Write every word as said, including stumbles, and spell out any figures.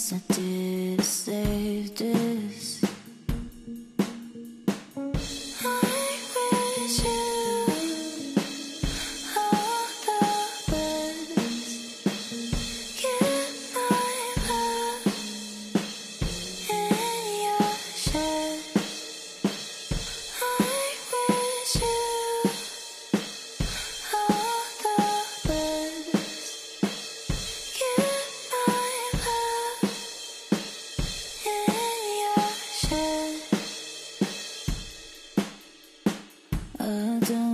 promise I did save this. I wish you all the best. Get my love in your chest. I wish you all the best. Get my love in your chest. I don't